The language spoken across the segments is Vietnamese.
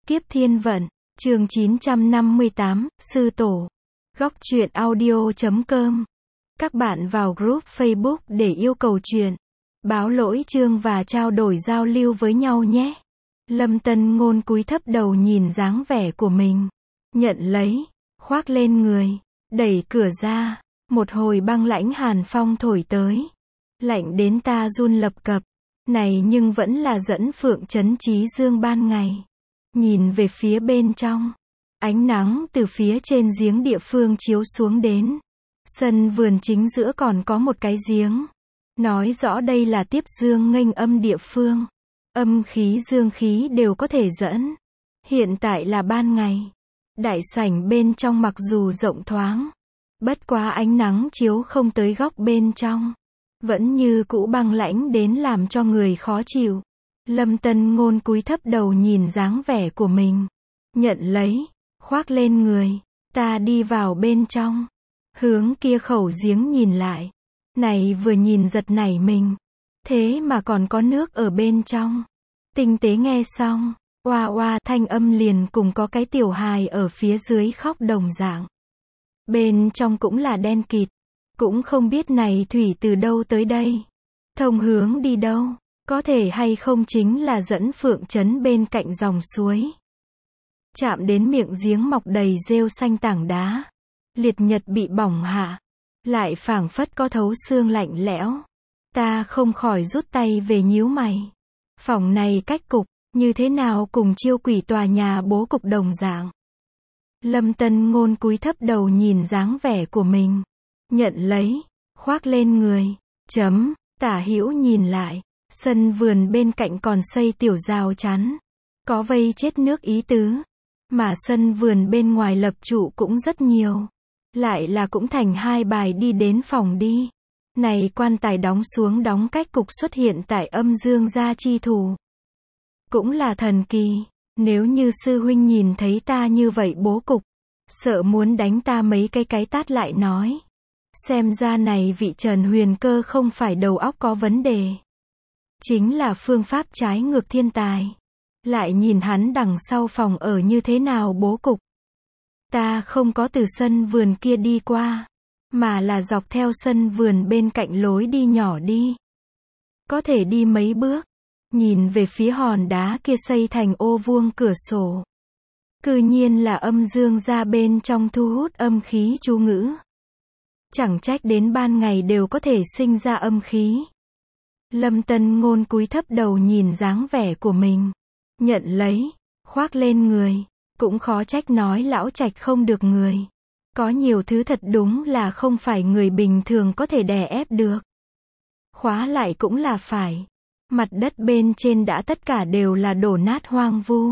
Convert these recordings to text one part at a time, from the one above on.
Kiếp Thiên Vận, chương 958, Sư Tổ. Góc truyện audio.com. Các bạn vào group Facebook để yêu cầu truyện, báo lỗi chương và trao đổi giao lưu với nhau nhé. Lâm Tân Ngôn cúi thấp đầu nhìn dáng vẻ của mình, nhận lấy, khoác lên người, đẩy cửa ra, một hồi băng lãnh hàn phong thổi tới, lạnh đến ta run lập cập. Này nhưng vẫn là dẫn Phượng Trấn Trí Dương ban ngày. Nhìn về phía bên trong, ánh nắng từ phía trên giếng địa phương chiếu xuống đến. Sân vườn chính giữa còn có một cái giếng. Nói rõ đây là tiếp dương nghênh âm địa phương. Âm khí dương khí đều có thể dẫn. Hiện tại là ban ngày. Đại sảnh bên trong mặc dù rộng thoáng, bất quá ánh nắng chiếu không tới góc bên trong, vẫn như cũ băng lãnh đến làm cho người khó chịu. Lâm Tân Ngôn cúi thấp đầu nhìn dáng vẻ của mình, nhận lấy, khoác lên người, ta đi vào bên trong, hướng kia khẩu giếng nhìn lại. Này vừa nhìn giật nảy mình, thế mà còn có nước ở bên trong. Tinh tế nghe xong, oa oa thanh âm liền cùng có cái tiểu hài ở phía dưới khóc đồng dạng. Bên trong cũng là đen kịt, cũng không biết này thủy từ đâu tới đây, thông hướng đi đâu, có thể hay không chính là dẫn Phượng Trấn bên cạnh dòng suối. Chạm đến miệng giếng mọc đầy rêu xanh tảng đá, liệt nhật bị bỏng hạ, lại phảng phất có thấu xương lạnh lẽo. Ta không khỏi rút tay về nhíu mày. Phòng này cách cục, như thế nào cùng chiêu quỷ tòa nhà bố cục đồng dạng. Lâm Tân Ngôn cúi thấp đầu nhìn dáng vẻ của mình, nhận lấy, khoác lên người, tả hữu nhìn lại, sân vườn bên cạnh còn xây tiểu rào chắn, có vây chết nước ý tứ, mà sân vườn bên ngoài lập trụ cũng rất nhiều, lại là cũng thành hai bài đi đến phòng đi. Này quan tài đóng xuống đóng cách cục xuất hiện tại âm dương gia chi thủ, cũng là thần kỳ. Nếu như sư huynh nhìn thấy ta như vậy bố cục, sợ muốn đánh ta mấy cái tát lại nói. Xem ra này vị Trần Huyền Cơ không phải đầu óc có vấn đề, chính là phương pháp trái ngược thiên tài. Lại nhìn hắn đằng sau phòng ở như thế nào bố cục. Ta không có từ sân vườn kia đi qua, mà là dọc theo sân vườn bên cạnh lối đi nhỏ đi. Có thể đi mấy bước, nhìn về phía hòn đá kia xây thành ô vuông cửa sổ. Cư nhiên là âm dương gia bên trong thu hút âm khí chú ngữ. Chẳng trách đến ban ngày đều có thể sinh ra âm khí. Lâm Tân Ngôn cúi thấp đầu nhìn dáng vẻ của mình, nhận lấy, khoác lên người, cũng khó trách nói lão trạch không được người. Có nhiều thứ thật đúng là không phải người bình thường có thể đè ép được. Khóa lại cũng là phải. Mặt đất bên trên đã tất cả đều là đổ nát hoang vu.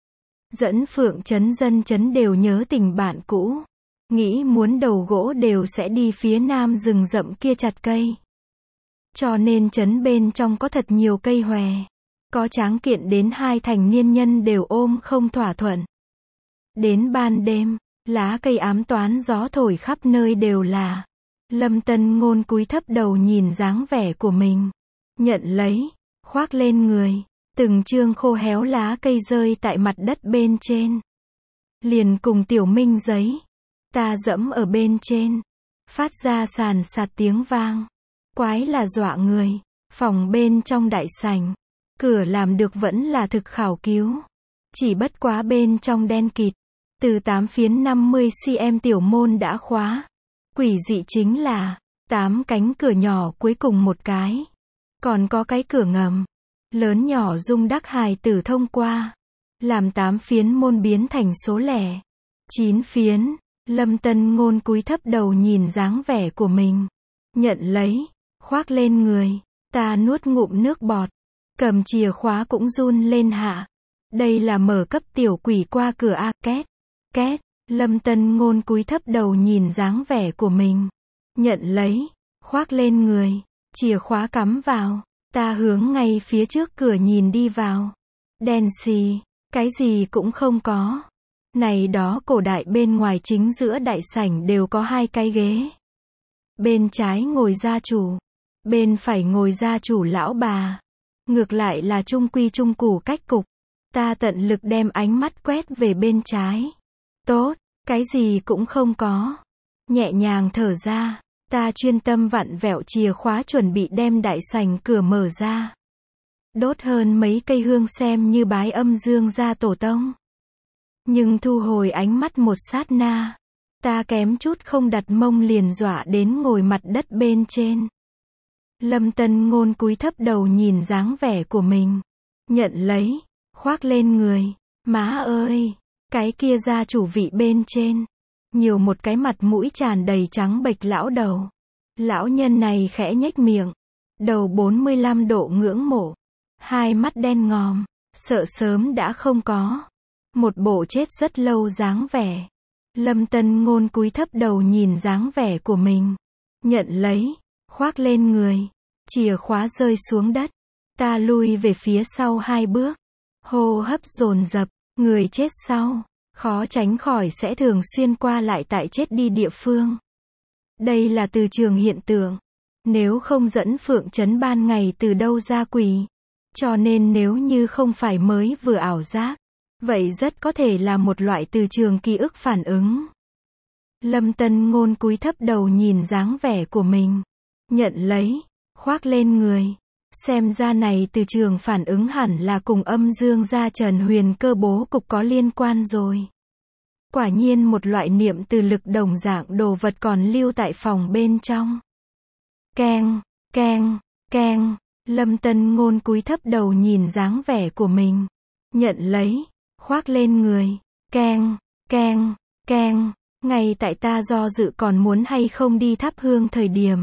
Dẫn Phượng Trấn dân chấn đều nhớ tình bạn cũ. Nghĩ muốn đầu gỗ đều sẽ đi phía nam rừng rậm kia chặt cây. Cho nên trấn bên trong có thật nhiều cây hòe. Có tráng kiện đến hai thành niên nhân đều ôm không thỏa thuận. Đến ban đêm, lá cây ám toán gió thổi khắp nơi đều là. Lâm Tân Ngôn cúi thấp đầu nhìn dáng vẻ của mình, nhận lấy, khoác lên người, từng chương khô héo lá cây rơi tại mặt đất bên trên. Liền cùng tiểu minh giấy, ta dẫm ở bên trên, phát ra sàn sạt tiếng vang, quái là dọa người. Phòng bên trong đại sảnh, cửa làm được vẫn là thực khảo cứu, chỉ bất quá bên trong đen kịt, từ 8 phiến 50 cm tiểu môn đã khóa. Quỷ dị chính là 8 cánh cửa nhỏ cuối cùng một cái, còn có cái cửa ngầm lớn nhỏ dung đắc hài tử thông qua, làm 8 phiến môn biến thành số lẻ 9 phiến. Lâm Tân Ngôn cúi thấp đầu nhìn dáng vẻ của mình, nhận lấy, khoác lên người, ta nuốt ngụm nước bọt, cầm chìa khóa cũng run lên hạ. Đây là mở cấp tiểu quỷ qua cửa a. Két két. Lâm Tân Ngôn cúi thấp đầu nhìn dáng vẻ của mình, nhận lấy, khoác lên người, chìa khóa cắm vào, ta hướng ngay phía trước cửa nhìn đi vào. Đen xì, cái gì cũng không có. Này đó cổ đại bên ngoài chính giữa đại sảnh đều có hai cái ghế. Bên trái ngồi gia chủ, bên phải ngồi gia chủ lão bà. Ngược lại là trung quy trung củ cách cục. Ta tận lực đem ánh mắt quét về bên trái. Tốt, cái gì cũng không có. Nhẹ nhàng thở ra, ta chuyên tâm vặn vẹo chìa khóa chuẩn bị đem đại sảnh cửa mở ra. Đốt hơn mấy cây hương xem như bái âm dương gia tổ tông. Nhưng thu hồi ánh mắt một sát na, ta kém chút không đặt mông liền dọa đến ngồi mặt đất bên trên. Lâm Tân Ngôn cúi thấp đầu nhìn dáng vẻ của mình. Nhận lấy, khoác lên người. Má ơi, cái kia gia chủ vị bên trên. Nhiều một cái mặt mũi tràn đầy trắng bệch lão đầu. Lão nhân này khẽ nhếch miệng. Đầu 45 độ ngưỡng mộ. Hai mắt đen ngòm, sợ sớm đã không có. Một bộ chết rất lâu dáng vẻ. Lâm Tân Ngôn cúi thấp đầu nhìn dáng vẻ của mình. Nhận lấy, khoác lên người. Chìa khóa rơi xuống đất. Ta lui về phía sau 2 bước. Hô hấp dồn dập, người chết sau, khó tránh khỏi sẽ thường xuyên qua lại tại chết đi địa phương. Đây là từ trường hiện tượng. Nếu không dẫn Phượng Trấn ban ngày từ đâu ra quỷ. Cho nên nếu như không phải mới vừa ảo giác, vậy rất có thể là một loại từ trường ký ức phản ứng. Lâm Tân Ngôn cúi thấp đầu nhìn dáng vẻ của mình. Nhận lấy, khoác lên người. Xem ra này từ trường phản ứng hẳn là cùng âm dương gia Trần Huyền Cơ bố cục có liên quan rồi. Quả nhiên một loại niệm từ lực đồng dạng đồ vật còn lưu tại phòng bên trong. Keng, keng, keng. Lâm Tân Ngôn cúi thấp đầu nhìn dáng vẻ của mình. Nhận lấy, khoác lên người. Keng, keng, keng. Ngay tại ta do dự còn muốn hay không đi thắp hương thời điểm.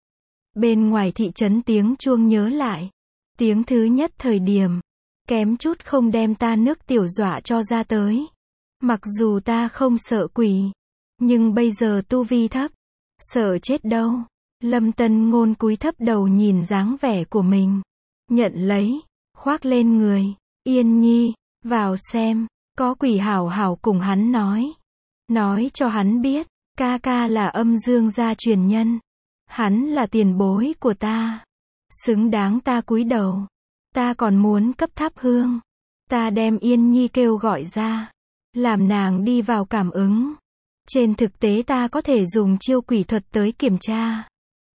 Bên ngoài thị trấn tiếng chuông nhớ lại. Tiếng thứ nhất thời điểm. Kém chút không đem ta nước tiểu dọa cho ra tới. Mặc dù ta không sợ quỷ. Nhưng bây giờ tu vi thấp. Sợ chết đâu. Lâm Tân Ngôn cúi thấp đầu nhìn dáng vẻ của mình. Nhận lấy, khoác lên người. Yên Nhi, vào xem. Có quỷ hảo hảo cùng hắn nói. Nói cho hắn biết, ca ca là âm dương gia truyền nhân. Hắn là tiền bối của ta. Xứng đáng ta cúi đầu. Ta còn muốn cấp thắp hương. Ta đem Yên Nhi kêu gọi ra. Làm nàng đi vào cảm ứng. Trên thực tế ta có thể dùng chiêu quỷ thuật tới kiểm tra.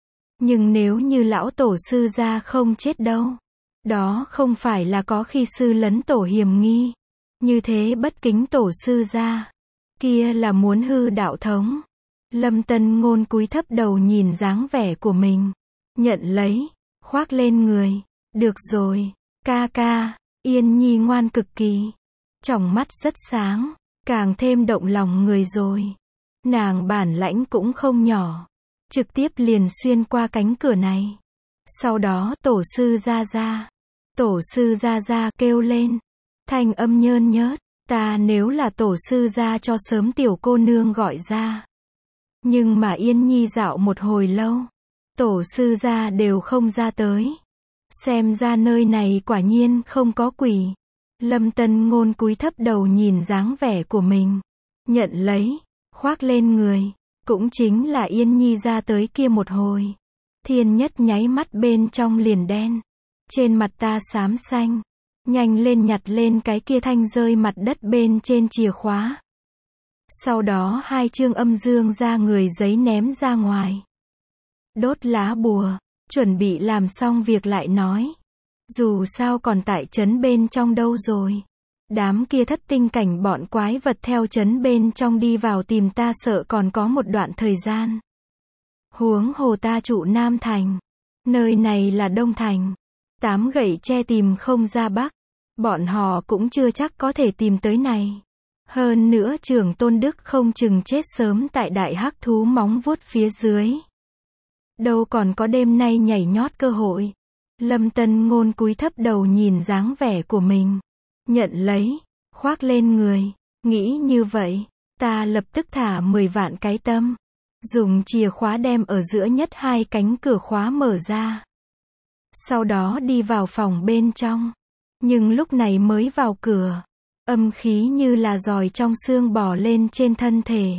Nhưng nếu như lão tổ sư gia không chết đâu. Đó không phải là có khi sư lấn tổ hiểm nghi. Như thế bất kính tổ sư gia. Kia là muốn hư đạo thống. Lâm Tân Ngôn cúi thấp đầu nhìn dáng vẻ của mình. Nhận lấy, khoác lên người. Được rồi, ca ca. Yên Nhi ngoan cực kỳ. Tròng mắt rất sáng. Càng thêm động lòng người rồi. Nàng bản lãnh cũng không nhỏ. Trực tiếp liền xuyên qua cánh cửa này. Sau đó tổ sư gia gia. Tổ sư gia gia kêu lên. Thanh âm nhơn nhớt. Ta nếu là tổ sư gia cho sớm tiểu cô nương gọi ra. Nhưng mà Yên Nhi dạo một hồi lâu. Tổ sư gia đều không ra tới. Xem ra nơi này quả nhiên không có quỷ. Lâm Tân Ngôn cúi thấp đầu nhìn dáng vẻ của mình. Nhận lấy, khoác lên người. Cũng chính là Yên Nhi ra tới kia một hồi. Thiên Nhất nháy mắt bên trong liền đen. Trên mặt ta xám xanh. Nhanh lên nhặt lên cái kia thanh rơi mặt đất bên trên chìa khóa. Sau đó 2 chương âm dương ra người giấy ném ra ngoài. Đốt lá bùa. Chuẩn bị làm xong việc lại nói. Dù sao còn tại trấn bên trong đâu rồi. Đám kia thất tinh cảnh bọn quái vật theo trấn bên trong đi vào tìm ta sợ còn có một đoạn thời gian. Huống hồ ta trụ Nam Thành. Nơi này là Đông Thành. 8 gậy tre tìm không ra Bắc. Bọn họ cũng chưa chắc có thể tìm tới này. Hơn nữa trưởng Tôn Đức không chừng chết sớm tại đại hắc thú móng vuốt phía dưới. Đâu còn có đêm nay nhảy nhót cơ hội. Lâm Tân Ngôn cúi thấp đầu nhìn dáng vẻ của mình. Nhận lấy, khoác lên người. Nghĩ như vậy, ta lập tức thả 10 vạn cái tâm. Dùng chìa khóa đem ở giữa nhất 2 cánh cửa khóa mở ra. Sau đó đi vào phòng bên trong. Nhưng lúc này mới vào cửa. Âm khí như là giòi trong xương bò lên trên thân thể.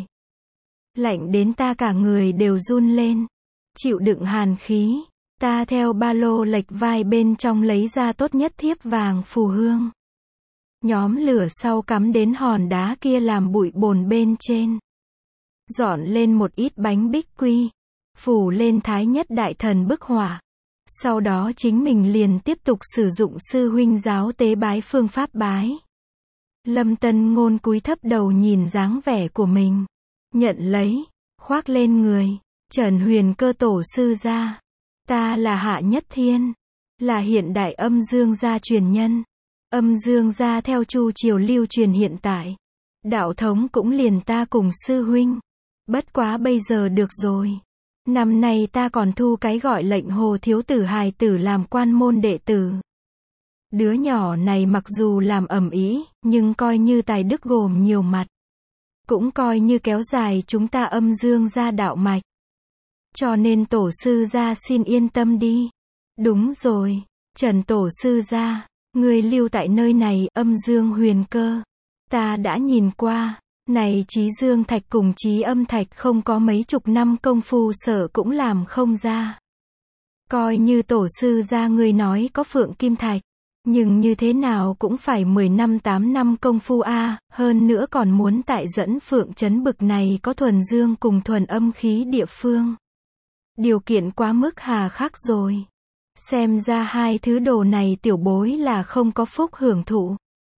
Lạnh đến ta cả người đều run lên. Chịu đựng hàn khí. Ta theo ba lô lệch vai bên trong lấy ra tốt nhất thiếp vàng phù hương. Nhóm lửa sau cắm đến hòn đá kia làm bụi bồn bên trên. Dọn lên một ít bánh bích quy. Phủ lên Thái Nhất Đại Thần bức họa. Sau đó chính mình liền tiếp tục sử dụng sư huynh giáo tế bái phương pháp bái. Lâm Tân Ngôn cúi thấp đầu nhìn dáng vẻ của mình. Nhận lấy, khoác lên người. Trần Huyền Cơ tổ sư gia. Ta là Hạ Nhất Thiên. Là hiện đại âm dương gia truyền nhân. Âm dương gia theo Chu triều lưu truyền hiện tại. Đạo thống cũng liền ta cùng sư huynh. Bất quá bây giờ được rồi. Năm nay ta còn thu cái gọi lệnh Hồ thiếu tử hài tử làm quan môn đệ tử. Đứa nhỏ này mặc dù làm ầm ĩ, nhưng coi như tài đức gồm nhiều mặt. Cũng coi như kéo dài chúng ta âm dương gia đạo mạch. Cho nên tổ sư gia xin yên tâm đi. Đúng rồi, Trần tổ sư gia, người lưu tại nơi này, âm dương huyền cơ. Ta đã nhìn qua, này Chí Dương Thạch cùng Chí Âm Thạch không có mấy chục năm công phu sở cũng làm không ra. Coi như tổ sư gia người nói có Phượng Kim Thạch, nhưng như thế nào cũng phải 10 năm 8 năm công phu a, hơn nữa còn muốn tại dẫn Phượng trấn bực này có thuần dương cùng thuần âm khí địa phương. Điều kiện quá mức hà khắc rồi. Xem ra hai thứ đồ này tiểu bối là không có phúc hưởng thụ.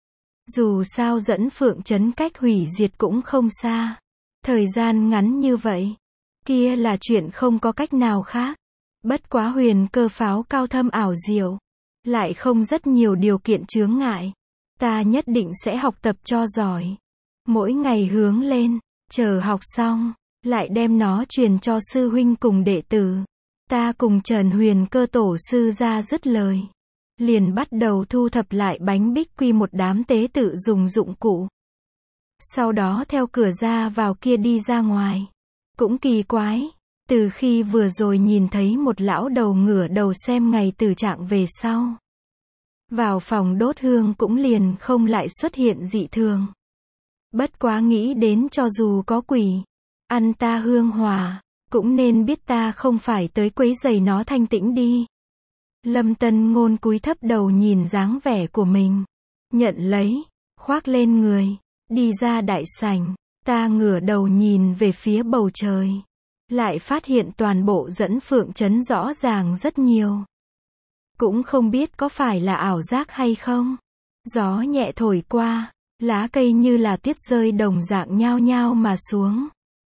Dù sao dẫn Phượng trấn cách hủy diệt cũng không xa. Thời gian ngắn như vậy, kia là chuyện không có cách nào khác. Bất quá Huyền Cơ pháo cao thâm ảo diệu, lại không rất nhiều điều kiện chướng ngại. Ta nhất định sẽ học tập cho giỏi. Mỗi ngày hướng lên, chờ học xong, lại đem nó truyền cho sư huynh cùng đệ tử. Ta cùng Trần Huyền Cơ tổ sư ra dứt lời. Liền bắt đầu thu thập lại bánh bích quy một đám tế tự dùng dụng cụ. Sau đó theo cửa ra vào kia đi ra ngoài. Cũng kỳ quái, từ khi vừa rồi nhìn thấy một lão đầu ngửa đầu xem ngày tử trạng về sau. Vào phòng đốt hương cũng liền không lại xuất hiện dị thường. Bất quá nghĩ đến cho dù có quỷ, ăn ta hương hòa, cũng nên biết ta không phải tới quấy rầy nó thanh tĩnh đi. Lâm Tân Ngôn cúi thấp đầu nhìn dáng vẻ của mình. Nhận lấy, khoác lên người, đi ra đại sảnh. Ta ngửa đầu nhìn về phía bầu trời. Lại phát hiện toàn bộ dẫn Phượng trấn rõ ràng rất nhiều. Cũng không biết có phải là ảo giác hay không. Gió nhẹ thổi qua, lá cây như là tuyết rơi đồng dạng nhao nhao mà xuống.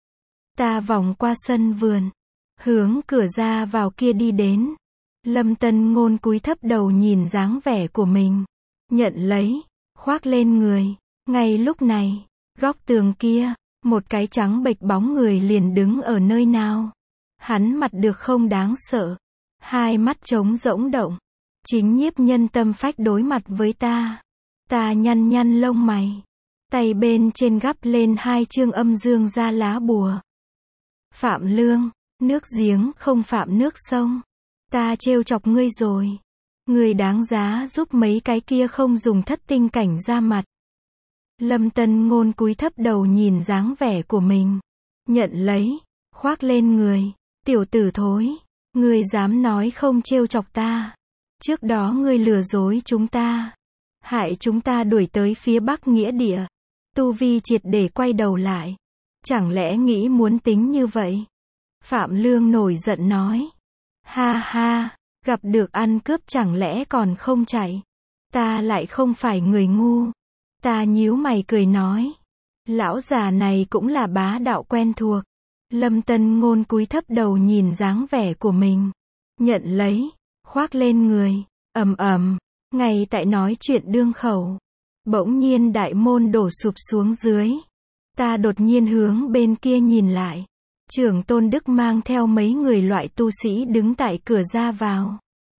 Ta vòng qua sân vườn, hướng cửa ra vào kia đi đến. Lâm Tân Ngôn cúi thấp đầu nhìn dáng vẻ của mình. Nhận lấy, khoác lên người. Ngay lúc này, góc tường kia, một cái trắng bệch bóng người liền đứng ở nơi nào. Hắn mặt được không đáng sợ. Hai mắt trống rỗng động. Chính nhiếp nhân tâm phách đối mặt với ta. Ta nhăn nhăn lông mày. Tay bên trên gắp lên hai chương âm dương ra lá bùa. Phạm lương, nước giếng không phạm nước sông. Ta trêu chọc ngươi rồi. Ngươi đáng giá giúp mấy cái kia không dùng thất tinh cảnh ra mặt. Lâm Tân Ngôn cúi thấp đầu nhìn dáng vẻ của mình. Nhận lấy, khoác lên người. Tiểu tử thối, ngươi dám nói không trêu chọc ta. Trước đó ngươi lừa dối chúng ta. Hại chúng ta đuổi tới phía Bắc nghĩa địa. Tu vi triệt để quay đầu lại. Chẳng lẽ nghĩ muốn tính như vậy? Phạm Lương nổi giận nói. Ha ha, gặp được ăn cướp chẳng lẽ còn không chạy. Ta lại không phải người ngu. Ta nhíu mày cười nói. Lão già này cũng là bá đạo quen thuộc. Lâm Tân Ngôn cúi thấp đầu nhìn dáng vẻ của mình. Nhận lấy, khoác lên người. Ầm ầm, ngay tại nói chuyện đương khẩu. Bỗng nhiên đại môn đổ sụp xuống dưới. Ta đột nhiên hướng bên kia nhìn lại. Trưởng Tôn Đức mang theo mấy người loại tu sĩ đứng tại cửa ra vào.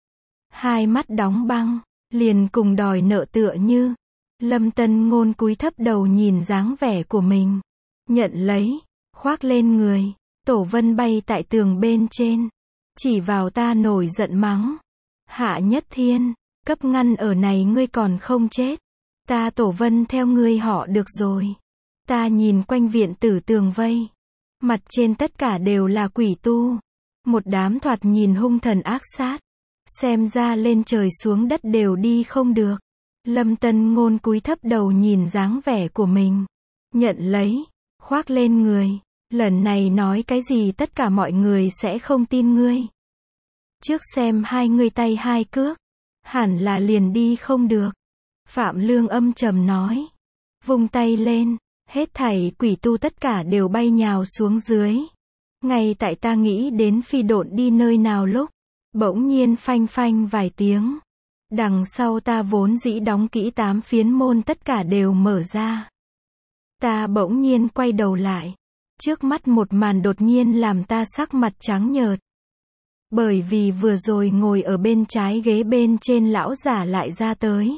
Hai mắt đóng băng, liền cùng đòi nợ tựa như. Lâm Tân Ngôn cúi thấp đầu nhìn dáng vẻ của mình. Nhận lấy, khoác lên người. Tổ Vân bay tại tường bên trên. Chỉ vào ta nổi giận mắng. Hạ Nhất Thiên, cấp ngăn ở này ngươi còn không chết. Ta Tổ Vân theo ngươi họ được rồi. Ta nhìn quanh viện tử tường vây. Mặt trên tất cả đều là quỷ tu. Một đám thoạt nhìn hung thần ác sát. Xem ra lên trời xuống đất đều đi không được. Lâm Tân Ngôn cúi thấp đầu nhìn dáng vẻ của mình. Nhận lấy, khoác lên người. Lần này nói cái gì tất cả mọi người sẽ không tin ngươi. Trước xem hai ngươi tay hai cước. Hẳn là liền đi không được. Phạm Lương âm trầm nói. Vung tay lên. Hết thảy quỷ tu tất cả đều bay nhào xuống dưới. Ngay tại ta nghĩ đến phi độn đi nơi nào lúc. Bỗng nhiên phanh phanh vài tiếng. Đằng sau ta vốn dĩ đóng kỹ 8 phiến môn tất cả đều mở ra. Ta bỗng nhiên quay đầu lại. Trước mắt một màn đột nhiên làm ta sắc mặt trắng nhợt. Bởi vì vừa rồi ngồi ở bên trái ghế bên trên lão giả lại ra tới.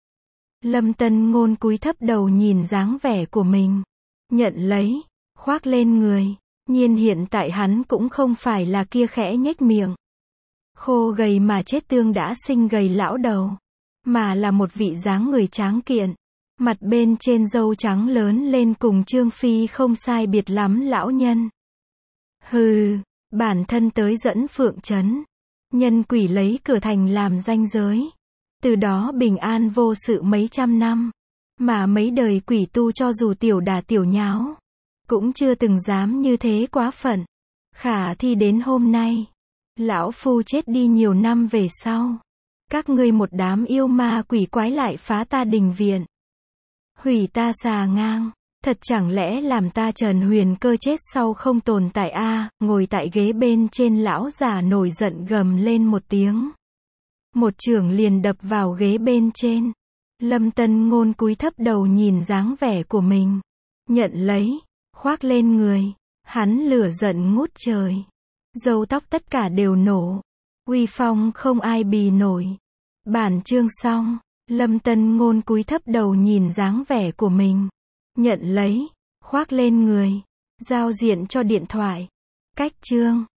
Lâm Tân Ngôn cúi thấp đầu nhìn dáng vẻ của mình. Nhận lấy, khoác lên người. Nhiên hiện tại hắn cũng không phải là kia khẽ nhếch miệng. Khô gầy mà chết tương đã sinh gầy lão đầu. Mà là một vị dáng người tráng kiện. Mặt bên trên râu trắng lớn lên cùng Trương Phi không sai biệt lắm lão nhân. Hừ, bản thân tới dẫn Phượng Trấn. Nhân quỷ lấy cửa thành làm ranh giới. Từ đó bình an vô sự mấy trăm năm. Mà mấy đời quỷ tu cho dù tiểu đà tiểu nháo. Cũng chưa từng dám như thế quá phận. Khả thi đến hôm nay. Lão phu chết đi nhiều năm về sau. Các ngươi một đám yêu ma quỷ quái lại phá ta đình viện. Hủy ta xà ngang. Thật chẳng lẽ làm ta Trần Huyền Cơ chết sau không tồn tại a? Ngồi tại ghế bên trên lão giả nổi giận gầm lên một tiếng. Một chưởng liền đập vào ghế bên trên. Lâm Tân Ngôn cúi thấp đầu nhìn dáng vẻ của mình. Nhận lấy, khoác lên người. Hắn lửa giận ngút trời. Râu tóc tất cả đều nổ. Uy phong không ai bì nổi. Bản chương xong. Lâm Tân Ngôn cúi thấp đầu nhìn dáng vẻ của mình. Nhận lấy, khoác lên người. Giao diện cho điện thoại. Cách chương.